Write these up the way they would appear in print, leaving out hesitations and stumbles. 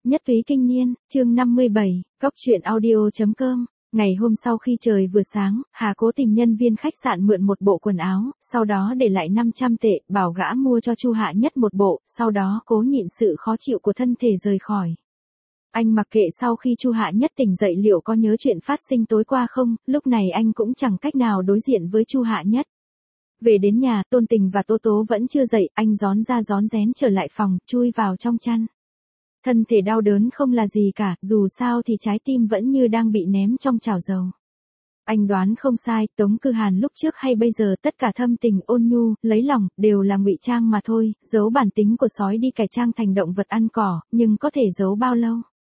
Nhất túy kinh niên, chương 57, góc truyện audio.com. Ngày hôm sau khi trời vừa sáng, Hà Cố tìm nhân viên khách sạn mượn một bộ quần áo, sau đó để lại 500 tệ, bảo gã mua cho Chu Hạ Nhất một bộ, sau đó cố nhịn sự khó chịu của thân thể rời khỏi. Anh mặc kệ sau khi Chu Hạ Nhất tỉnh dậy liệu có nhớ chuyện phát sinh tối qua không, lúc này anh cũng chẳng cách nào đối diện với Chu Hạ Nhất. Về đến nhà, Tôn Tình và Tố Tố vẫn chưa dậy, anh rón ra rón rén trở lại phòng, chui vào trong chăn. Thân thể đau đớn không là gì cả, dù sao thì trái tim vẫn như đang bị ném trong chảo dầu. Anh đoán không sai, Tống Cư Hàn lúc trước hay bây giờ tất cả thâm tình ôn nhu, lấy lòng, đều là ngụy trang mà thôi, giấu bản tính của sói đi cải trang thành động vật ăn cỏ, nhưng có thể giấu bao lâu?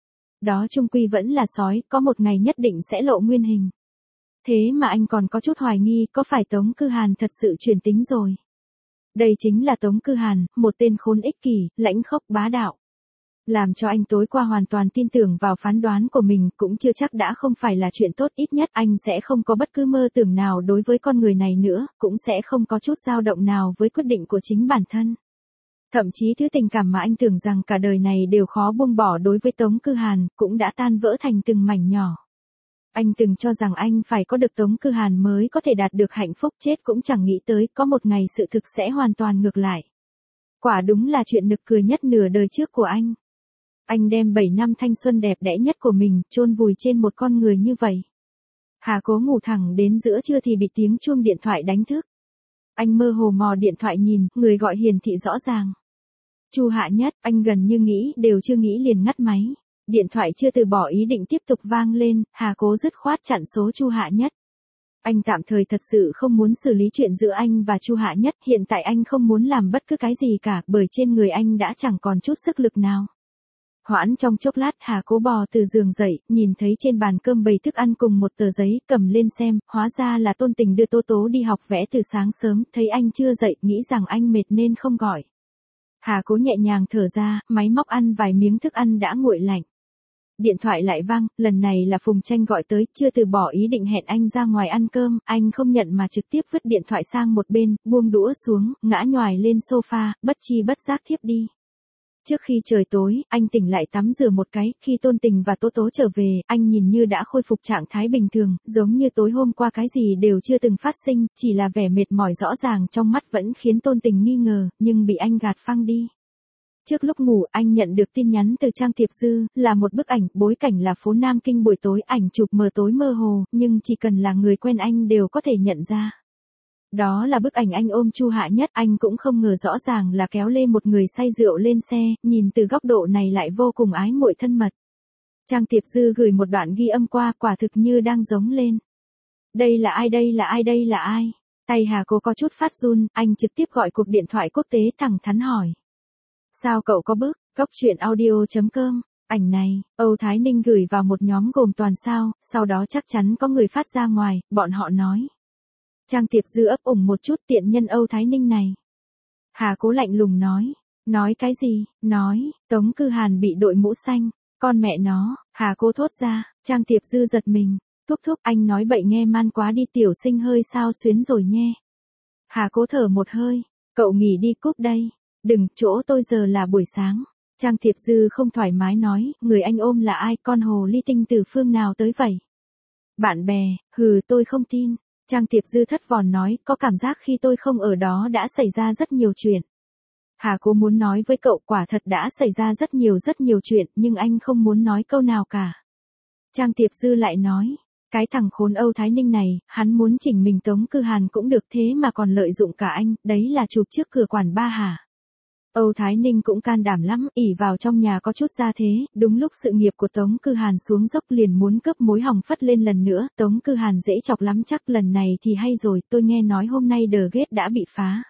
Đó chung quy vẫn là sói, có một ngày nhất định sẽ lộ nguyên hình. Thế mà anh còn có chút hoài nghi, có phải Tống Cư Hàn thật sự chuyển tính rồi? Đây chính là Tống Cư Hàn, một tên khốn ích kỷ, lãnh khốc bá đạo. Làm cho anh tối qua hoàn toàn tin tưởng vào phán đoán của mình, cũng chưa chắc đã không phải là chuyện tốt, ít nhất anh sẽ không có bất cứ mơ tưởng nào đối với con người này nữa, cũng sẽ không có chút dao động nào với quyết định của chính bản thân. Thậm chí thứ tình cảm mà anh tưởng rằng cả đời này đều khó buông bỏ đối với Tống Cư Hàn, cũng đã tan vỡ thành từng mảnh nhỏ. Anh từng cho rằng anh phải có được Tống Cư Hàn mới có thể đạt được hạnh phúc, chết cũng chẳng nghĩ tới có một ngày sự thực sẽ hoàn toàn ngược lại. Quả đúng là chuyện nực cười nhất nửa đời trước của anh. Anh đem 7 năm thanh xuân đẹp đẽ nhất của mình, chôn vùi trên một con người như vậy. Hà Cố ngủ thẳng đến giữa trưa thì bị tiếng chuông điện thoại đánh thức. Anh mơ hồ mò điện thoại nhìn, người gọi hiển thị rõ ràng. Chu Hạ Nhất, anh gần như nghĩ đều chưa nghĩ liền ngắt máy. Điện thoại chưa từ bỏ ý định tiếp tục vang lên, Hà Cố dứt khoát chặn số Chu Hạ Nhất. Anh tạm thời thật sự không muốn xử lý chuyện giữa anh và Chu Hạ Nhất, hiện tại anh không muốn làm bất cứ cái gì cả, bởi trên người anh đã chẳng còn chút sức lực nào. Hoãn trong chốc lát, Hà Cố bò từ giường dậy, nhìn thấy trên bàn cơm bày thức ăn cùng một tờ giấy, cầm lên xem, hóa ra là Tôn Tình đưa Tố Tố đi học vẽ từ sáng sớm, thấy anh chưa dậy, nghĩ rằng anh mệt nên không gọi. Hà Cố nhẹ nhàng thở ra, máy móc ăn vài miếng thức ăn đã nguội lạnh. Điện thoại lại vang, lần này là Phùng Tranh gọi tới, chưa từ bỏ ý định hẹn anh ra ngoài ăn cơm, anh không nhận mà trực tiếp vứt điện thoại sang một bên, buông đũa xuống, ngã nhoài lên sofa, bất chi bất giác thiếp đi. Trước khi trời tối, anh tỉnh lại tắm rửa một cái, khi Tôn Tình và Tố Tố trở về, anh nhìn như đã khôi phục trạng thái bình thường, giống như tối hôm qua cái gì đều chưa từng phát sinh, chỉ là vẻ mệt mỏi rõ ràng trong mắt vẫn khiến Tôn Tình nghi ngờ, nhưng bị anh gạt phăng đi. Trước lúc ngủ, anh nhận được tin nhắn từ Trang Tiệp Dư, là một bức ảnh, bối cảnh là phố Nam Kinh buổi tối, ảnh chụp mờ tối mơ hồ, nhưng chỉ cần là người quen anh đều có thể nhận ra. Đó là bức ảnh anh ôm Chu Hạ Nhất, anh cũng không ngờ rõ ràng là kéo lê một người say rượu lên xe, nhìn từ góc độ này lại vô cùng ái muội thân mật. Trang Tiệp Dư gửi một đoạn ghi âm qua, quả thực như đang giống lên. Đây là ai, đây là ai, đây là ai? Tay Hà Cố có chút phát run, anh trực tiếp gọi cuộc điện thoại quốc tế thẳng thắn hỏi. Sao cậu có bức, góc truyện audio.com, ảnh này, Âu Thái Ninh gửi vào một nhóm gồm toàn sao, sau đó chắc chắn có người phát ra ngoài, bọn họ nói. Trang Tiệp Dư ấp ủng một chút, tiện nhân Âu Thái Ninh này. Hà Cố lạnh lùng nói. Nói cái gì? Nói, Tống Cư Hàn bị đội mũ xanh. Con mẹ nó, Hà Cố thốt ra. Trang Tiệp Dư giật mình. Thúc thúc, anh nói bậy nghe man quá đi, tiểu sinh hơi sao xuyến rồi nhé. Hà Cố thở một hơi. Cậu nghỉ đi cúp đây. Đừng, chỗ tôi giờ là buổi sáng. Trang Tiệp Dư không thoải mái nói, người anh ôm là ai, con hồ ly tinh từ phương nào tới vậy? Bạn bè, tôi không tin. Trang Tiệp Dư thất vọng nói, có cảm giác khi tôi không ở đó đã xảy ra rất nhiều chuyện. Hà Cố muốn nói với cậu, quả thật đã xảy ra rất nhiều chuyện, nhưng anh không muốn nói câu nào cả. Trang Tiệp Dư lại nói, cái thằng khốn Âu Thái Ninh này, hắn muốn chỉnh mình Tống Cư Hàn cũng được, thế mà còn lợi dụng cả anh, đấy là chụp trước cửa quản ba hả? Âu Thái Ninh cũng can đảm lắm, ỷ vào trong nhà có chút gia thế, đúng lúc sự nghiệp của Tống Cư Hàn xuống dốc liền muốn cướp mối hỏng phất lên lần nữa, Tống Cư Hàn dễ chọc lắm, chắc lần này thì hay rồi, tôi nghe nói hôm nay The Gate đã bị phá.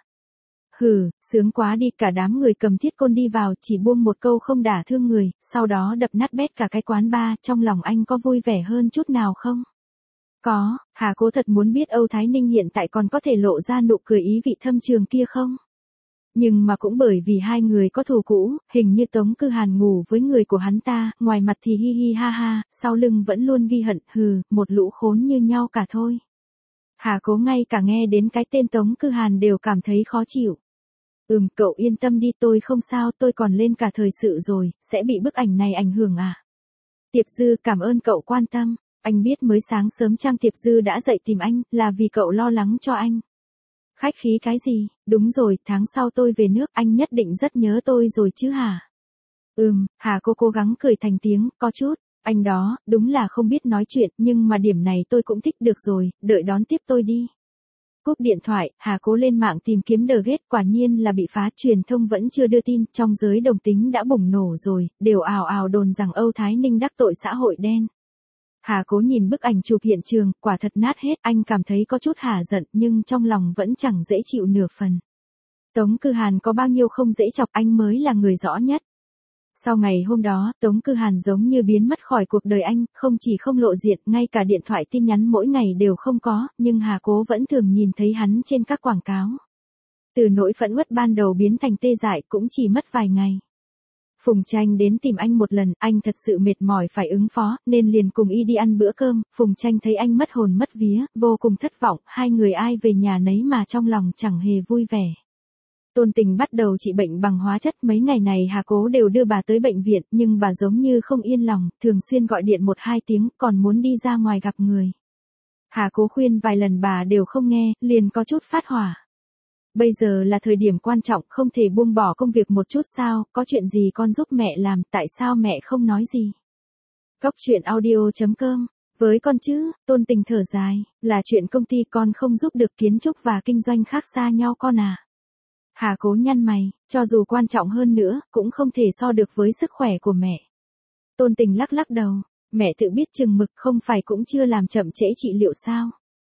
Sướng quá đi, cả đám người cầm thiết côn đi vào, chỉ buông một câu không đả thương người, sau đó đập nát bét cả cái quán bar, trong lòng anh có vui vẻ hơn chút nào không? Có, Hà Cố thật muốn biết Âu Thái Ninh hiện tại còn có thể lộ ra nụ cười ý vị thâm trường kia không? Nhưng mà cũng bởi vì hai người có thù cũ, hình như Tống Cư Hàn ngủ với người của hắn ta, ngoài mặt thì hi hi ha ha, sau lưng vẫn luôn ghi hận, một lũ khốn như nhau cả thôi. Hà Cố ngay cả nghe đến cái tên Tống Cư Hàn đều cảm thấy khó chịu. Cậu yên tâm đi, tôi không sao, tôi còn lên cả thời sự rồi, sẽ bị bức ảnh này ảnh hưởng à? Tiệp Dư, cảm ơn cậu quan tâm. Anh biết mới sáng sớm Trang Tiệp Dư đã dậy tìm anh, là vì cậu lo lắng cho anh. Khách khí cái gì, đúng rồi, tháng sau tôi về nước, anh nhất định rất nhớ tôi rồi chứ hả? Hà cô cố gắng cười thành tiếng, có chút. Anh đó, đúng là không biết nói chuyện, nhưng mà điểm này tôi cũng thích, được rồi, đợi đón tiếp tôi đi. Cúp điện thoại, Hà Cố lên mạng tìm kiếm The Gate, quả nhiên là bị phá, truyền thông vẫn chưa đưa tin, trong giới đồng tính đã bùng nổ rồi, đều ào ào đồn rằng Âu Thái Ninh đắc tội xã hội đen. Hà Cố nhìn bức ảnh chụp hiện trường, quả thật nát hết, anh cảm thấy có chút hả giận nhưng trong lòng vẫn chẳng dễ chịu nửa phần. Tống Cư Hàn có bao nhiêu không dễ chọc, anh mới là người rõ nhất. Sau ngày hôm đó, Tống Cư Hàn giống như biến mất khỏi cuộc đời anh, không chỉ không lộ diện, ngay cả điện thoại tin nhắn mỗi ngày đều không có, nhưng Hà Cố vẫn thường nhìn thấy hắn trên các quảng cáo. Từ nỗi phẫn uất ban đầu biến thành tê dại cũng chỉ mất vài ngày. Phùng Tranh đến tìm anh một lần, anh thật sự mệt mỏi phải ứng phó, nên liền cùng y đi ăn bữa cơm. Phùng Tranh thấy anh mất hồn mất vía, vô cùng thất vọng, hai người ai về nhà nấy mà trong lòng chẳng hề vui vẻ. Tôn Tình bắt đầu trị bệnh bằng hóa chất, mấy ngày này Hà Cố đều đưa bà tới bệnh viện, nhưng bà giống như không yên lòng, thường xuyên gọi điện 1-2 tiếng, còn muốn đi ra ngoài gặp người. Hà Cố khuyên vài lần bà đều không nghe, liền có chút phát hỏa. Bây giờ là thời điểm quan trọng, không thể buông bỏ công việc một chút sao, có chuyện gì con giúp mẹ làm, tại sao mẹ không nói gì? Cóc truyện audio.com. Với con chứ, Tôn Tình thở dài, là chuyện công ty con không giúp được, kiến trúc và kinh doanh khác xa nhau con à. Hà Cố nhăn mày, cho dù quan trọng hơn nữa, cũng không thể so được với sức khỏe của mẹ. Tôn Tình lắc lắc đầu, mẹ tự biết chừng mực, không phải cũng chưa làm chậm trễ trị liệu sao?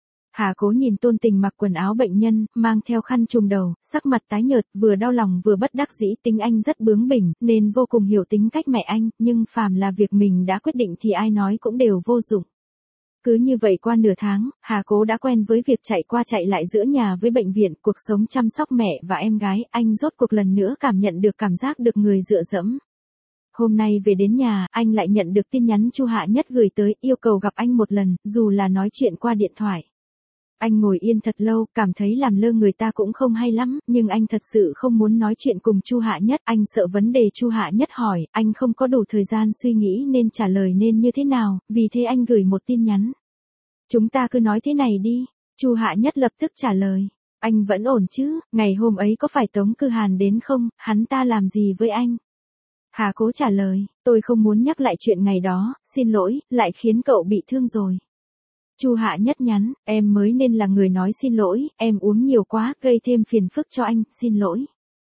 Hà Cố nhìn Tôn Tình mặc quần áo bệnh nhân, mang theo khăn trùm đầu, sắc mặt tái nhợt, vừa đau lòng vừa bất đắc dĩ, tính anh rất bướng bỉnh, nên vô cùng hiểu tính cách mẹ anh, nhưng phàm là việc mình đã quyết định thì ai nói cũng đều vô dụng. Cứ như vậy qua nửa tháng, Hà Cố đã quen với việc chạy qua chạy lại giữa nhà với bệnh viện, cuộc sống chăm sóc mẹ và em gái, anh rốt cuộc lần nữa cảm nhận được cảm giác được người dựa dẫm. Hôm nay về đến nhà, anh lại nhận được tin nhắn Chu Hạ Nhất gửi tới, yêu cầu gặp anh một lần, dù là nói chuyện qua điện thoại. Anh ngồi yên thật lâu, cảm thấy làm lơ người ta cũng không hay lắm, nhưng anh thật sự không muốn nói chuyện cùng Chu Hạ Nhất, anh sợ vấn đề Chu Hạ Nhất hỏi, anh không có đủ thời gian suy nghĩ nên trả lời nên như thế nào, vì thế anh gửi một tin nhắn. Chúng ta cứ nói thế này đi. Chu Hạ Nhất lập tức trả lời, anh vẫn ổn chứ, ngày hôm ấy có phải Tống Cư Hàn đến không, hắn ta làm gì với anh? Hà Cố trả lời, tôi không muốn nhắc lại chuyện ngày đó, xin lỗi, lại khiến cậu bị thương rồi. Chu Hạ Nhất nhắn, em mới nên là người nói xin lỗi, em uống nhiều quá, gây thêm phiền phức cho anh, xin lỗi.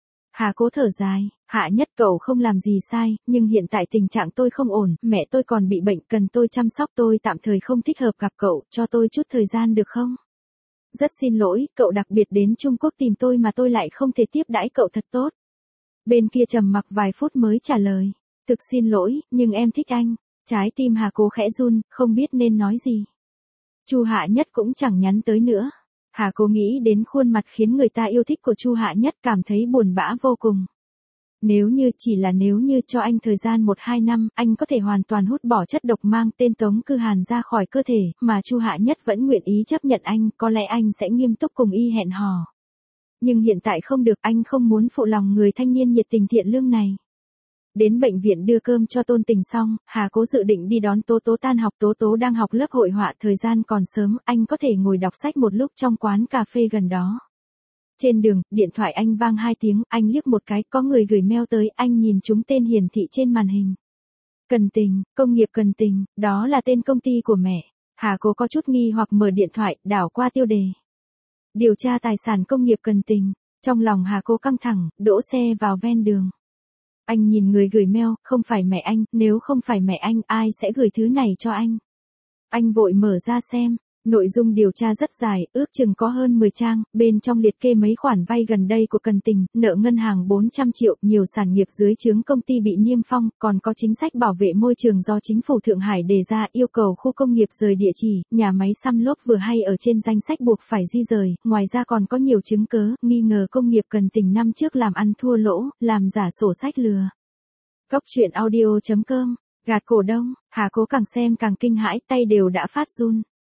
Hà Cố thở dài, Hạ Nhất cậu không làm gì sai, nhưng hiện tại tình trạng tôi không ổn, mẹ tôi còn bị bệnh, cần tôi chăm sóc, tôi tạm thời không thích hợp gặp cậu, cho tôi chút thời gian được không? Rất xin lỗi, cậu đặc biệt đến Trung Quốc tìm tôi mà tôi lại không thể tiếp đãi cậu thật tốt. Bên kia trầm mặc vài phút mới trả lời, thực xin lỗi, nhưng em thích anh. Trái tim Hà Cố khẽ run, không biết nên nói gì. Chu Hạ Nhất cũng chẳng nhắn tới nữa. Hà Cố nghĩ đến khuôn mặt khiến người ta yêu thích của Chu Hạ Nhất, cảm thấy buồn bã vô cùng. Nếu như, chỉ là nếu như cho anh thời gian 1-2 năm, anh có thể hoàn toàn hút bỏ chất độc mang tên Tống Cư Hàn ra khỏi cơ thể, mà Chu Hạ Nhất vẫn nguyện ý chấp nhận anh, có lẽ anh sẽ nghiêm túc cùng y hẹn hò. Nhưng hiện tại không được, anh không muốn phụ lòng người thanh niên nhiệt tình thiện lương này. Đến bệnh viện đưa cơm cho Tôn Tình xong, Hà Cố dự định đi đón Tố Tố tan học. Tố Tố đang học lớp hội họa, thời gian còn sớm, anh có thể ngồi đọc sách một lúc trong quán cà phê gần đó. Trên đường, điện thoại anh vang 2 tiếng, anh liếc một cái, có người gửi mail tới, anh nhìn chúng tên hiển thị trên màn hình. Cần Tình, công nghiệp Cần Tình, đó là tên công ty của mẹ. Hà Cố có chút nghi hoặc mở điện thoại, đảo qua tiêu đề. Điều tra tài sản công nghiệp Cần Tình. Trong lòng Hà Cố căng thẳng, đỗ xe vào ven đường. Anh nhìn người gửi mail, không phải mẹ anh, nếu không phải mẹ anh, ai sẽ gửi thứ này cho anh? Anh vội mở ra xem, nội dung điều tra rất dài, ước chừng có hơn 10 trang, bên trong liệt kê mấy khoản vay gần đây của Cần Tình, nợ ngân hàng 400 triệu, nhiều sản nghiệp dưới trướng công ty bị niêm phong, còn có chính sách bảo vệ môi trường do chính phủ Thượng Hải đề ra, yêu cầu khu công nghiệp rời địa chỉ, nhà máy xăm lốp vừa hay ở trên danh sách buộc phải di rời, ngoài ra còn có nhiều chứng cớ, nghi ngờ công nghiệp Cần Tình năm trước làm ăn thua lỗ, làm giả sổ sách lừa. Cóc truyện audio.com, gạt cổ đông, Hà Cố càng xem càng kinh hãi, tay đều đã phát run.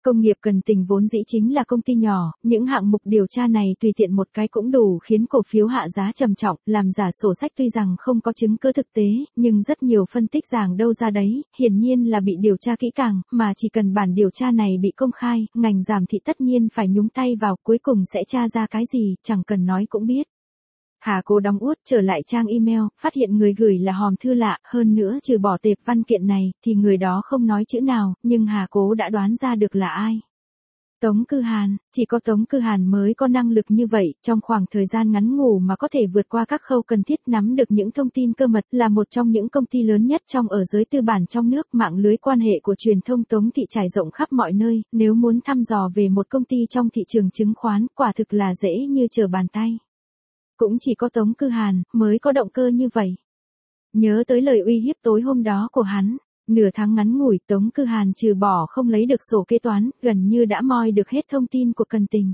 Công nghiệp Cần Tình vốn dĩ chính là công ty nhỏ, những hạng mục điều tra này tùy tiện một cái cũng đủ khiến cổ phiếu hạ giá trầm trọng, làm giả sổ sách tuy rằng không có chứng cứ thực tế, nhưng rất nhiều phân tích giảng đâu ra đấy, hiển nhiên là bị điều tra kỹ càng, mà chỉ cần bản điều tra này bị công khai, ngành giảm thị tất nhiên phải nhúng tay vào, cuối cùng sẽ tra ra cái gì, chẳng cần nói cũng biết. Hà Cố đóng út trở lại trang email, phát hiện người gửi là hòm thư lạ, hơn nữa trừ bỏ tệp văn kiện này, thì người đó không nói chữ nào, nhưng Hà Cố đã đoán ra được là ai. Tống Cư Hàn, chỉ có Tống Cư Hàn mới có năng lực như vậy, trong khoảng thời gian ngắn ngủi mà có thể vượt qua các khâu cần thiết nắm được những thông tin cơ mật, là một trong những công ty lớn nhất trong ở giới tư bản trong nước, mạng lưới quan hệ của truyền thông Tống thị trải rộng khắp mọi nơi, nếu muốn thăm dò về một công ty trong thị trường chứng khoán, quả thực là dễ như trở bàn tay. Cũng chỉ có Tống Cư Hàn mới có động cơ như vậy. Nhớ tới lời uy hiếp tối hôm đó của hắn, nửa tháng ngắn ngủi Tống Cư Hàn trừ bỏ không lấy được sổ kế toán, gần như đã moi được hết thông tin của Cần Tình.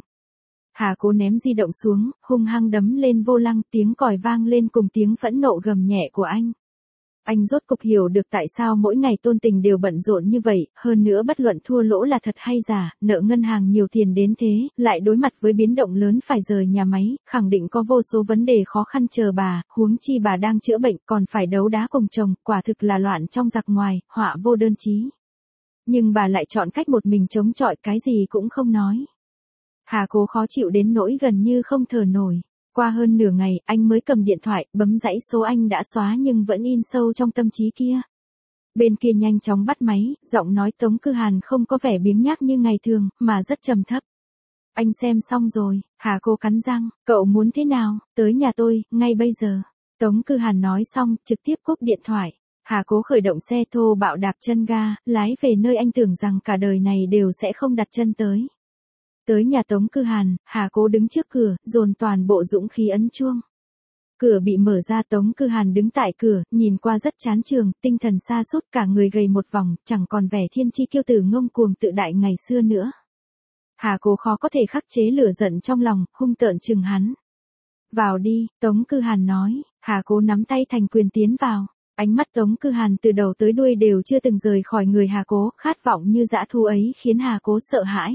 Hà Cố ném di động xuống, hung hăng đấm lên vô lăng, tiếng còi vang lên cùng tiếng phẫn nộ gầm nhẹ của anh. Anh rốt cục hiểu được tại sao mỗi ngày Tôn Tình đều bận rộn như vậy, hơn nữa bất luận thua lỗ là thật hay giả, nợ ngân hàng nhiều tiền đến thế, lại đối mặt với biến động lớn phải rời nhà máy, khẳng định có vô số vấn đề khó khăn chờ bà, huống chi bà đang chữa bệnh còn phải đấu đá cùng chồng, quả thực là loạn trong giặc ngoài, họa vô đơn chí. Nhưng bà lại chọn cách một mình chống chọi, cái gì cũng không nói. Hà Cố khó chịu đến nỗi gần như không thở nổi. Qua hơn nửa ngày, anh mới cầm điện thoại, bấm dãy số anh đã xóa nhưng vẫn in sâu trong tâm trí kia. Bên kia nhanh chóng bắt máy, giọng nói Tống Cư Hàn không có vẻ biếng nhác như ngày thường, mà rất trầm thấp. Anh xem xong rồi, Hà Cố cắn răng, cậu muốn thế nào, tới nhà tôi, ngay bây giờ. Tống Cư Hàn nói xong, trực tiếp cúp điện thoại. Hà Cố khởi động xe thô bạo đạp chân ga, lái về nơi anh tưởng rằng cả đời này đều sẽ không đặt chân tới. Tới nhà Tống Cư Hàn, Hà Cố đứng trước cửa, dồn toàn bộ dũng khí ấn chuông. Cửa bị mở ra, Tống Cư Hàn đứng tại cửa, nhìn qua rất chán trường, tinh thần sa sút, cả người gầy một vòng, chẳng còn vẻ thiên chi kiêu tử ngông cuồng tự đại ngày xưa nữa. Hà Cố khó có thể khắc chế lửa giận trong lòng, hung tợn chừng hắn. Vào đi, Tống Cư Hàn nói. Hà Cố nắm tay thành quyền tiến vào. Ánh mắt Tống Cư Hàn từ đầu tới đuôi đều chưa từng rời khỏi người Hà Cố, khát vọng như dã thú ấy khiến Hà Cố sợ hãi.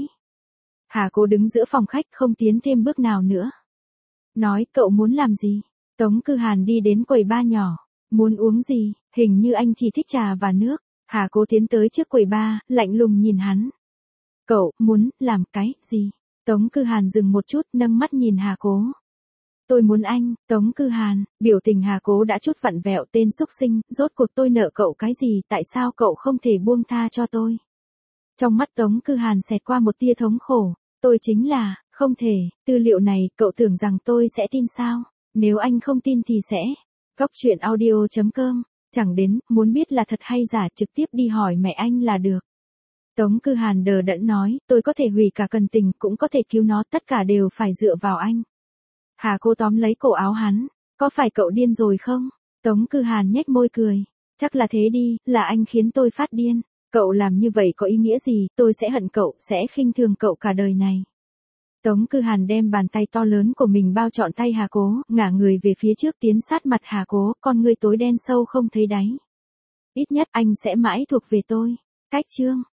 Hà Cố đứng giữa phòng khách không tiến thêm bước nào nữa. Nói, cậu muốn làm gì? Tống Cư Hàn đi đến quầy bar nhỏ. Muốn uống gì? Hình như anh chỉ thích trà và nước. Hà Cố tiến tới trước quầy bar, lạnh lùng nhìn hắn. Cậu, muốn, làm cái, gì? Tống Cư Hàn dừng một chút, nâng mắt nhìn Hà Cố. Tôi muốn anh, Tống Cư Hàn, biểu tình Hà Cố đã chút vặn vẹo, tên xúc sinh, rốt cuộc tôi nợ cậu cái gì, tại sao cậu không thể buông tha cho tôi? Trong mắt Tống Cư Hàn xẹt qua một tia thống khổ, tôi chính là, không thể, tư liệu này, cậu tưởng rằng tôi sẽ tin sao? Nếu anh không tin thì sẽ. Góc truyện audio.com, chẳng đến, muốn biết là thật hay giả trực tiếp đi hỏi mẹ anh là được. Tống Cư Hàn đờ đẫn nói, tôi có thể hủy cả Cần Tình, cũng có thể cứu nó, tất cả đều phải dựa vào anh. Hà Cố tóm lấy cổ áo hắn, có phải cậu điên rồi không? Tống Cư Hàn nhếch môi cười, chắc là thế đi, là anh khiến tôi phát điên. Cậu làm như vậy có ý nghĩa gì, tôi sẽ hận cậu, sẽ khinh thường cậu cả đời này. Tống Cư Hàn đem bàn tay to lớn của mình bao trọn tay Hà Cố, ngả người về phía trước tiến sát mặt Hà Cố, con ngươi tối đen sâu không thấy đáy. Ít nhất anh sẽ mãi thuộc về tôi. Cách chương.